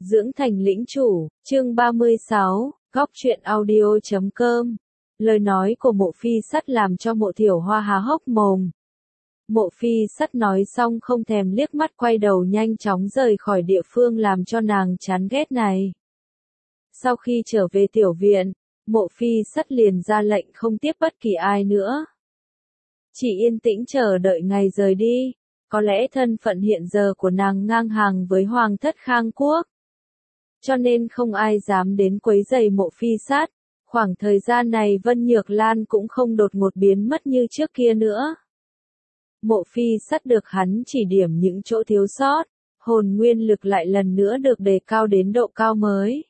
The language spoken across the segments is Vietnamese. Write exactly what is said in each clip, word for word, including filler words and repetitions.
Dưỡng thành lĩnh chủ, chương ba mươi sáu, góc truyện audio chấm com. Lời nói của Mộ Phi Sắt làm cho Mộ Thiểu Hoa há hốc mồm. Mộ Phi Sắt nói xong không thèm liếc mắt quay đầu nhanh chóng rời khỏi địa phương làm cho nàng chán ghét này. Sau khi trở về tiểu viện, Mộ Phi Sắt liền ra lệnh không tiếp bất kỳ ai nữa. Chỉ yên tĩnh chờ đợi ngày rời đi. Có lẽ thân phận hiện giờ của nàng ngang hàng với Hoàng thất Khang Quốc. Cho nên không ai dám đến quấy rầy Mộ Phi Sắt. Khoảng thời gian này Vân Nhược Lan cũng không đột ngột biến mất như trước kia nữa. Mộ Phi Sắt được hắn chỉ điểm những chỗ thiếu sót, hồn nguyên lực lại lần nữa được đề cao đến độ cao mới.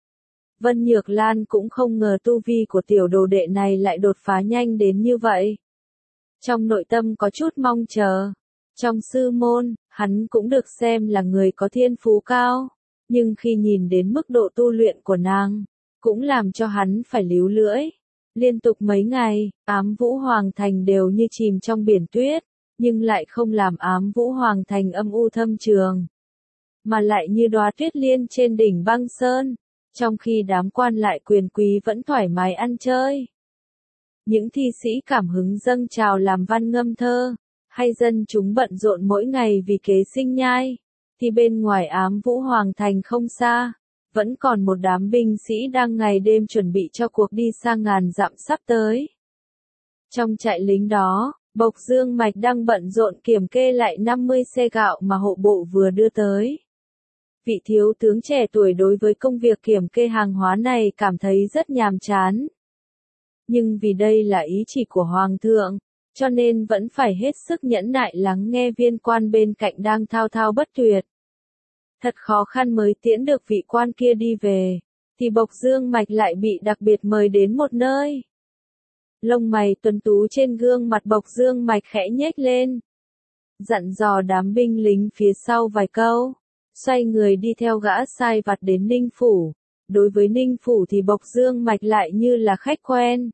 Vân Nhược Lan cũng không ngờ tu vi của tiểu đồ đệ này lại đột phá nhanh đến như vậy. Trong nội tâm có chút mong chờ. Trong sư môn, hắn cũng được xem là người có thiên phú cao, nhưng khi nhìn đến mức độ tu luyện của nàng, cũng làm cho hắn phải líu lưỡi. Liên tục mấy ngày, Ám Vũ Hoàng Thành đều như chìm trong biển tuyết, nhưng lại không làm Ám Vũ Hoàng Thành âm u thâm trường, mà lại như đóa tuyết liên trên đỉnh băng sơn, trong khi đám quan lại quyền quý vẫn thoải mái ăn chơi. Những thi sĩ cảm hứng dâng trào làm văn ngâm thơ, hay dân chúng bận rộn mỗi ngày vì kế sinh nhai, thì bên ngoài Ám Vũ Hoàng Thành không xa, vẫn còn một đám binh sĩ đang ngày đêm chuẩn bị cho cuộc đi sang ngàn dặm sắp tới. Trong trại lính đó, Bộc Dương Mạch đang bận rộn kiểm kê lại năm mươi xe gạo mà hộ bộ vừa đưa tới. Vị thiếu tướng trẻ tuổi đối với công việc kiểm kê hàng hóa này cảm thấy rất nhàm chán. Nhưng vì đây là ý chỉ của Hoàng thượng, cho nên vẫn phải hết sức nhẫn nại lắng nghe viên quan bên cạnh đang thao thao bất tuyệt. Thật khó khăn mới tiễn được vị quan kia đi về, thì Bộc Dương Mạch lại bị đặc biệt mời đến một nơi. Lông mày tuấn tú trên gương mặt Bộc Dương Mạch khẽ nhếch lên. Dặn dò đám binh lính phía sau vài câu, xoay người đi theo gã sai vặt đến Ninh Phủ. Đối với Ninh Phủ thì Bộc Dương Mạch lại như là khách quen.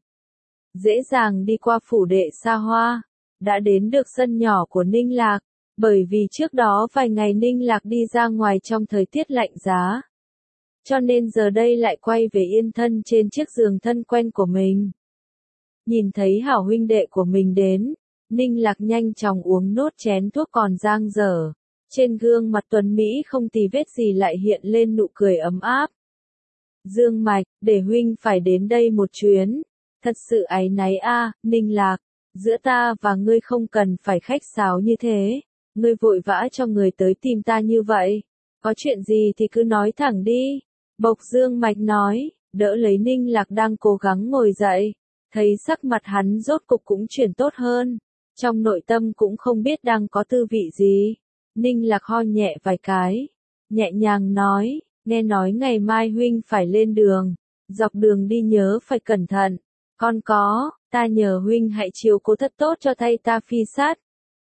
Dễ dàng đi qua phủ đệ xa hoa, đã đến được sân nhỏ của Ninh Lạc, bởi vì trước đó vài ngày Ninh Lạc đi ra ngoài trong thời tiết lạnh giá. Cho nên giờ đây lại quay về yên thân trên chiếc giường thân quen của mình. Nhìn thấy hảo huynh đệ của mình đến, Ninh Lạc nhanh chóng uống nốt chén thuốc còn dang dở. Trên gương mặt tuấn Mỹ không tì vết gì lại hiện lên nụ cười ấm áp. Dương Mạch, để huynh phải đến đây một chuyến. Thật sự áy náy a, Ninh Lạc, giữa ta và ngươi không cần phải khách sáo như thế. Ngươi vội vã cho người tới tìm ta như vậy. Có chuyện gì thì cứ nói thẳng đi. Bộc Dương Mạch nói, đỡ lấy Ninh Lạc đang cố gắng ngồi dậy. Thấy sắc mặt hắn rốt cục cũng chuyển tốt hơn. Trong nội tâm cũng không biết đang có tư vị gì. Ninh Lạc ho nhẹ vài cái. Nhẹ nhàng nói, nghe nói ngày mai huynh phải lên đường. Dọc đường đi nhớ phải cẩn thận. Con có, ta nhờ huynh hãy chiếu cố thật tốt cho thay ta Phi Sát.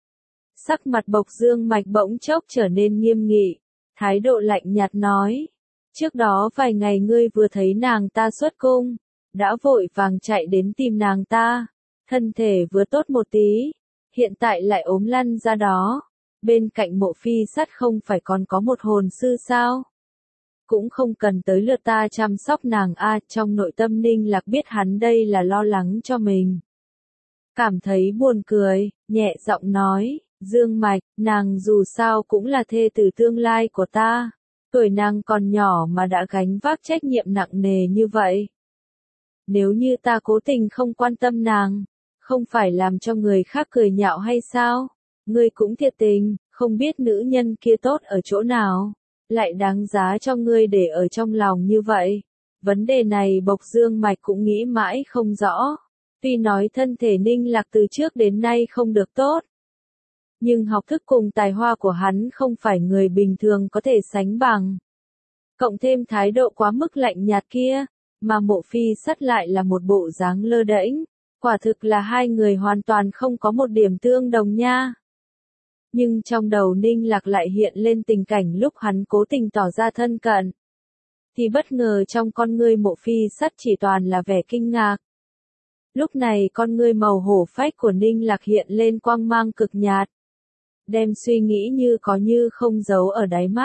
Sắc mặt Bộc Dương Mạch bỗng chốc trở nên nghiêm nghị, thái độ lạnh nhạt nói. Trước đó vài ngày ngươi vừa thấy nàng ta xuất cung, đã vội vàng chạy đến tìm nàng ta, thân thể vừa tốt một tí, hiện tại lại ốm lăn ra đó. Bên cạnh Mộ Phi Sắt không phải còn có một hồn sư sao? Cũng không cần tới lượt ta chăm sóc nàng a. Trong nội tâm Ninh Lạc biết hắn đây là lo lắng cho mình. Cảm thấy buồn cười, nhẹ giọng nói, Dương Mạch, nàng dù sao cũng là thê tử tương lai của ta. Tuổi nàng còn nhỏ mà đã gánh vác trách nhiệm nặng nề như vậy. Nếu như ta cố tình không quan tâm nàng, không phải làm cho người khác cười nhạo hay sao? Ngươi cũng thiệt tình, không biết nữ nhân kia tốt ở chỗ nào, lại đáng giá cho ngươi để ở trong lòng như vậy. Vấn đề này Bộc Dương Mạch cũng nghĩ mãi không rõ. Tuy nói thân thể Ninh Lạc từ trước đến nay không được tốt, nhưng học thức cùng tài hoa của hắn không phải người bình thường có thể sánh bằng. Cộng thêm thái độ quá mức lạnh nhạt kia, mà Mộ Phi Sắt lại là một bộ dáng lơ đễnh, quả thực là hai người hoàn toàn không có một điểm tương đồng nha. Nhưng trong đầu Ninh Lạc lại hiện lên tình cảnh lúc hắn cố tình tỏ ra thân cận. Thì bất ngờ trong con ngươi Mộ Phi Sắt chỉ toàn là vẻ kinh ngạc. Lúc này con ngươi màu hổ phách của Ninh Lạc hiện lên quang mang cực nhạt. Đem suy nghĩ như có như không giấu ở đáy mắt,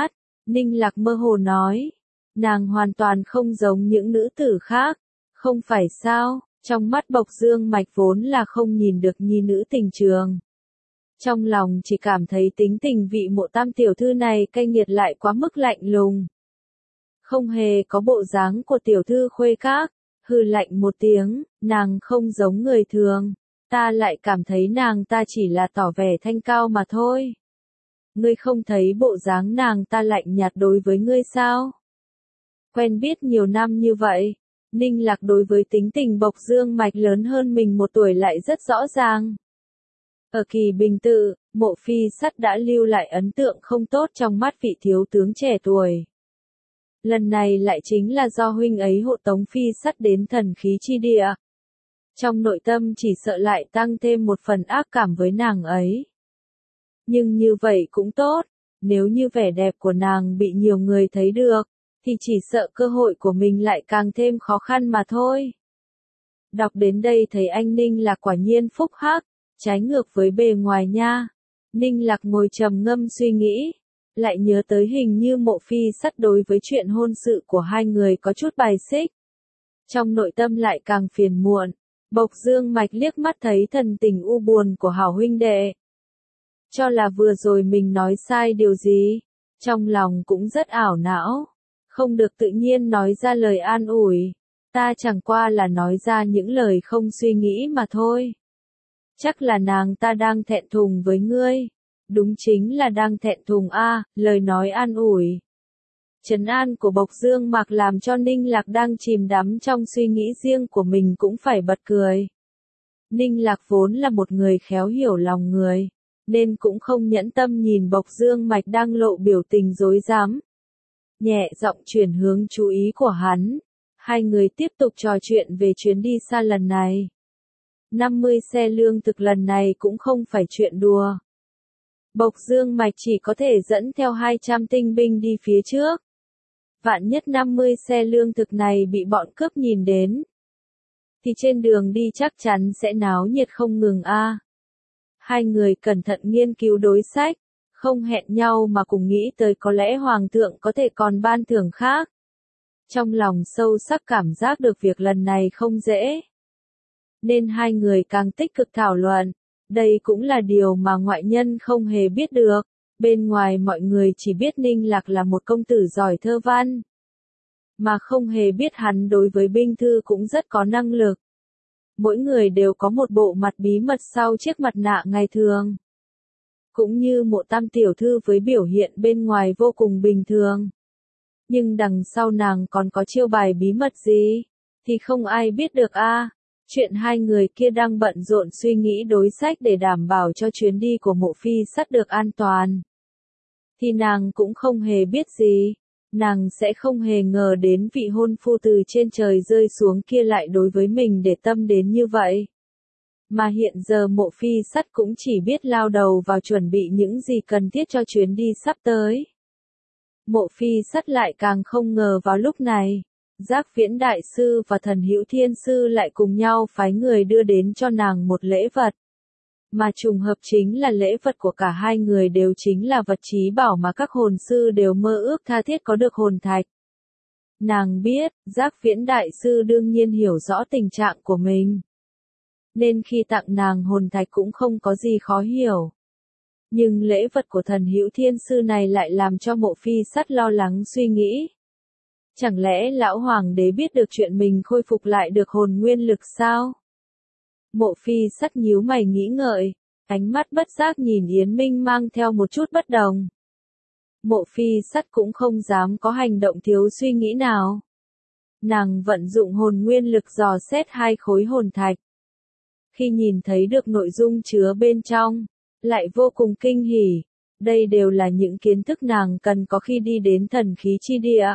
Ninh Lạc mơ hồ nói. Nàng hoàn toàn không giống những nữ tử khác. Không phải sao, trong mắt Bộc Dương Mạch vốn là không nhìn được nhi nữ tình trường. Trong lòng chỉ cảm thấy tính tình vị Mộ Tam tiểu thư này cay nghiệt lại quá mức lạnh lùng. Không hề có bộ dáng của tiểu thư khuê các, hừ lạnh một tiếng, nàng không giống người thường, ta lại cảm thấy nàng ta chỉ là tỏ vẻ thanh cao mà thôi. Ngươi không thấy bộ dáng nàng ta lạnh nhạt đối với ngươi sao? Quen biết nhiều năm như vậy, Ninh Lạc đối với tính tình Bộc Dương Mạch lớn hơn mình một tuổi lại rất rõ ràng. Ở Kỳ Bình Tự, Mộ Phi Sắt đã lưu lại ấn tượng không tốt trong mắt vị thiếu tướng trẻ tuổi. Lần này lại chính là do huynh ấy hộ tống Phi Sắt đến thần khí chi địa. Trong nội tâm chỉ sợ lại tăng thêm một phần ác cảm với nàng ấy. Nhưng như vậy cũng tốt, nếu như vẻ đẹp của nàng bị nhiều người thấy được, thì chỉ sợ cơ hội của mình lại càng thêm khó khăn mà thôi. Đọc đến đây thấy anh Ninh Lạc quả nhiên phúc hắc, trái ngược với bề ngoài nha. Ninh Lạc ngồi trầm ngâm suy nghĩ, lại nhớ tới hình như Mộ Phi Sắt đối với chuyện hôn sự của hai người có chút bài xích. Trong nội tâm lại càng phiền muộn, Bộc Dương Mạch liếc mắt thấy thần tình u buồn của hảo huynh đệ. Cho là vừa rồi mình nói sai điều gì, trong lòng cũng rất ảo não, không được tự nhiên nói ra lời an ủi, ta chẳng qua là nói ra những lời không suy nghĩ mà thôi. Chắc là nàng ta đang thẹn thùng với ngươi. Đúng chính là đang thẹn thùng a, à, lời nói an ủi. Trấn an của Bộc Dương Mạc làm cho Ninh Lạc đang chìm đắm trong suy nghĩ riêng của mình cũng phải bật cười. Ninh Lạc vốn là một người khéo hiểu lòng người, nên cũng không nhẫn tâm nhìn Bộc Dương Mạch đang lộ biểu tình rối rắm. Nhẹ giọng chuyển hướng chú ý của hắn, hai người tiếp tục trò chuyện về chuyến đi xa lần này. năm mươi xe lương thực lần này cũng không phải chuyện đùa. Bộc Dương Mạch chỉ có thể dẫn theo hai trăm tinh binh đi phía trước. Vạn nhất năm mươi xe lương thực này bị bọn cướp nhìn đến, thì trên đường đi chắc chắn sẽ náo nhiệt không ngừng a. À. Hai người cẩn thận nghiên cứu đối sách, không hẹn nhau mà cùng nghĩ tới có lẽ Hoàng thượng có thể còn ban thưởng khác. Trong lòng sâu sắc cảm giác được việc lần này không dễ, nên hai người càng tích cực thảo luận. Đây cũng là điều mà ngoại nhân không hề biết được. Bên ngoài mọi người chỉ biết Ninh Lạc là một công tử giỏi thơ văn, mà không hề biết hắn đối với binh thư cũng rất có năng lực. Mỗi người đều có một bộ mặt bí mật sau chiếc mặt nạ ngày thường. Cũng như Mộ Tam tiểu thư với biểu hiện bên ngoài vô cùng bình thường. Nhưng đằng sau nàng còn có chiêu bài bí mật gì, thì không ai biết được a. À. Chuyện hai người kia đang bận rộn suy nghĩ đối sách để đảm bảo cho chuyến đi của Mộ Phi Sắt được an toàn, thì nàng cũng không hề biết gì. Nàng sẽ không hề ngờ đến vị hôn phu từ trên trời rơi xuống kia lại đối với mình để tâm đến như vậy. Mà hiện giờ Mộ Phi Sắt cũng chỉ biết lao đầu vào chuẩn bị những gì cần thiết cho chuyến đi sắp tới. Mộ Phi Sắt lại càng không ngờ vào lúc này, Giác Viễn Đại Sư và Thần Hữu Thiên Sư lại cùng nhau phái người đưa đến cho nàng một lễ vật. Mà trùng hợp chính là lễ vật của cả hai người đều chính là vật trí bảo mà các hồn sư đều mơ ước tha thiết có được hồn thạch. Nàng biết, Giác Viễn Đại Sư đương nhiên hiểu rõ tình trạng của mình, nên khi tặng nàng hồn thạch cũng không có gì khó hiểu. Nhưng lễ vật của Thần Hữu Thiên Sư này lại làm cho Mộ Phi Sắt lo lắng suy nghĩ. Chẳng lẽ lão hoàng đế biết được chuyện mình khôi phục lại được hồn nguyên lực sao? Mộ Phi Sắt nhíu mày nghĩ ngợi, ánh mắt bất giác nhìn Yến Minh mang theo một chút bất đồng. Mộ Phi Sắt cũng không dám có hành động thiếu suy nghĩ nào. Nàng vận dụng hồn nguyên lực dò xét hai khối hồn thạch. Khi nhìn thấy được nội dung chứa bên trong, lại vô cùng kinh hỉ. Đây đều là những kiến thức nàng cần có khi đi đến thần khí chi địa.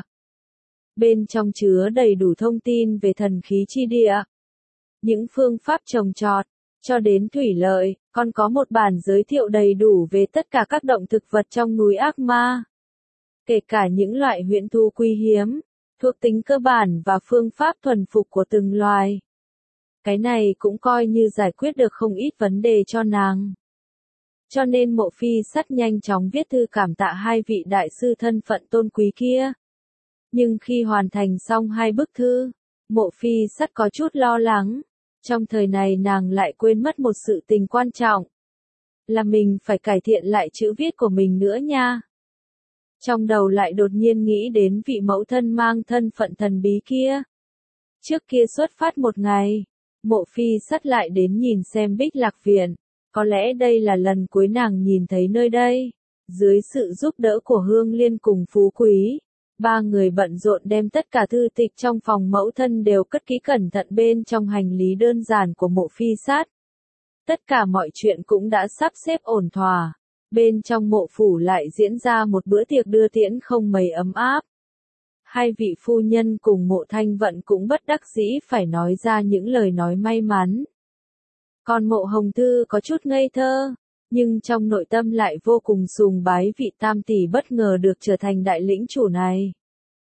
Bên trong chứa đầy đủ thông tin về thần khí chi địa, những phương pháp trồng trọt, cho đến thủy lợi, còn có một bản giới thiệu đầy đủ về tất cả các động thực vật trong núi Ác Ma. Kể cả những loại huyễn thú quý hiếm, thuộc tính cơ bản và phương pháp thuần phục của từng loài. Cái này cũng coi như giải quyết được không ít vấn đề cho nàng. Cho nên Mộ Phi Sắt nhanh chóng viết thư cảm tạ hai vị đại sư thân phận tôn quý kia. Nhưng khi hoàn thành xong hai bức thư, Mộ Phi Sắt có chút lo lắng. Trong thời này nàng lại quên mất một sự tình quan trọng. Là mình phải cải thiện lại chữ viết của mình nữa nha. Trong đầu lại đột nhiên nghĩ đến vị mẫu thân mang thân phận thần bí kia. Trước kia xuất phát một ngày, Mộ Phi Sắt lại đến nhìn xem Bích Lạc Viện. Có lẽ đây là lần cuối nàng nhìn thấy nơi đây. Dưới sự giúp đỡ của Hương Liên cùng Phú Quý, ba người bận rộn đem tất cả thư tịch trong phòng mẫu thân đều cất kỹ cẩn thận bên trong hành lý đơn giản của Mộ Phi Sắt. Tất cả mọi chuyện cũng đã sắp xếp ổn thỏa. Bên trong mộ phủ lại diễn ra một bữa tiệc đưa tiễn không mấy ấm áp. Hai vị phu nhân cùng Mộ Thanh Vận cũng bất đắc dĩ phải nói ra những lời nói may mắn. Còn Mộ Hồng Thư có chút ngây thơ, nhưng trong nội tâm lại vô cùng sùng bái vị tam tỷ bất ngờ được trở thành đại lĩnh chủ này.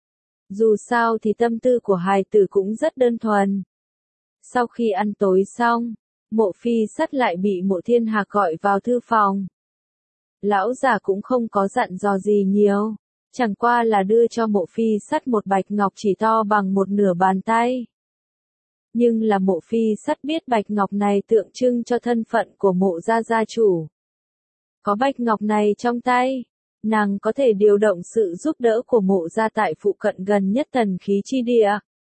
Dù sao thì tâm tư của hài tử cũng rất đơn thuần. Sau khi ăn tối xong, Mộ Phi Sắt lại bị Mộ Thiên Hạc gọi vào thư phòng. Lão già cũng không có dặn dò gì nhiều, chẳng qua là đưa cho Mộ Phi Sắt một bạch ngọc chỉ to bằng một nửa bàn tay. Nhưng là Mộ Phi Sắt biết bạch ngọc này tượng trưng cho thân phận của Mộ gia gia chủ. Có bạch ngọc này trong tay, nàng có thể điều động sự giúp đỡ của Mộ gia tại phụ cận gần nhất thần khí chi địa.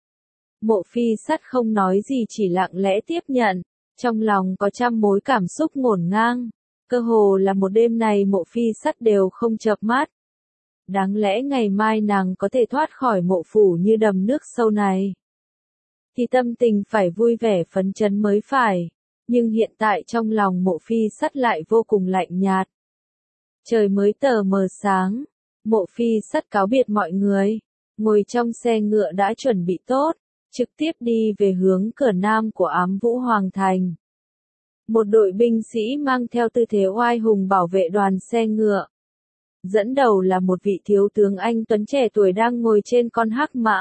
Mộ Phi Sắt không nói gì chỉ lặng lẽ tiếp nhận, trong lòng có trăm mối cảm xúc ngổn ngang. Cơ hồ là một đêm này Mộ Phi Sắt đều không chợp mắt. Đáng lẽ ngày mai nàng có thể thoát khỏi mộ phủ như đầm nước sâu này. Thì tâm tình phải vui vẻ phấn chấn mới phải. Nhưng hiện tại trong lòng Mộ Phi Sắt lại vô cùng lạnh nhạt. Trời mới tờ mờ sáng. Mộ Phi Sắt cáo biệt mọi người. Ngồi trong xe ngựa đã chuẩn bị tốt. Trực tiếp đi về hướng cửa nam của Ám Vũ Hoàng Thành. Một đội binh sĩ mang theo tư thế oai hùng bảo vệ đoàn xe ngựa. Dẫn đầu là một vị thiếu tướng anh tuấn trẻ tuổi đang ngồi trên con hắc mã.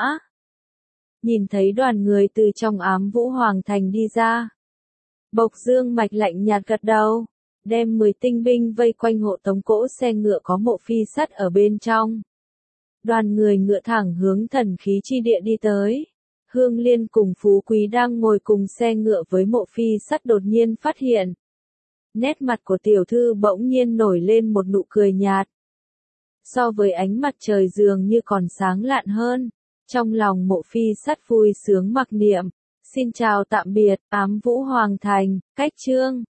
Nhìn thấy đoàn người từ trong Ám Vũ Hoàng Thành đi ra. Bộc Dương Mạch lạnh nhạt gật đầu, đem mười tinh binh vây quanh hộ tống cỗ xe ngựa có Mộ Phi Sắt ở bên trong. Đoàn người ngựa thẳng hướng thần khí chi địa đi tới. Hương Liên cùng Phú Quý đang ngồi cùng xe ngựa với Mộ Phi Sắt đột nhiên phát hiện. Nét mặt của tiểu thư bỗng nhiên nổi lên một nụ cười nhạt. So với ánh mặt trời dường như còn sáng lạn hơn. Trong lòng Mộ Phi Sắt vui sướng mặc niệm. Xin chào tạm biệt, Ám Vũ Hoàng Thành, cách chương.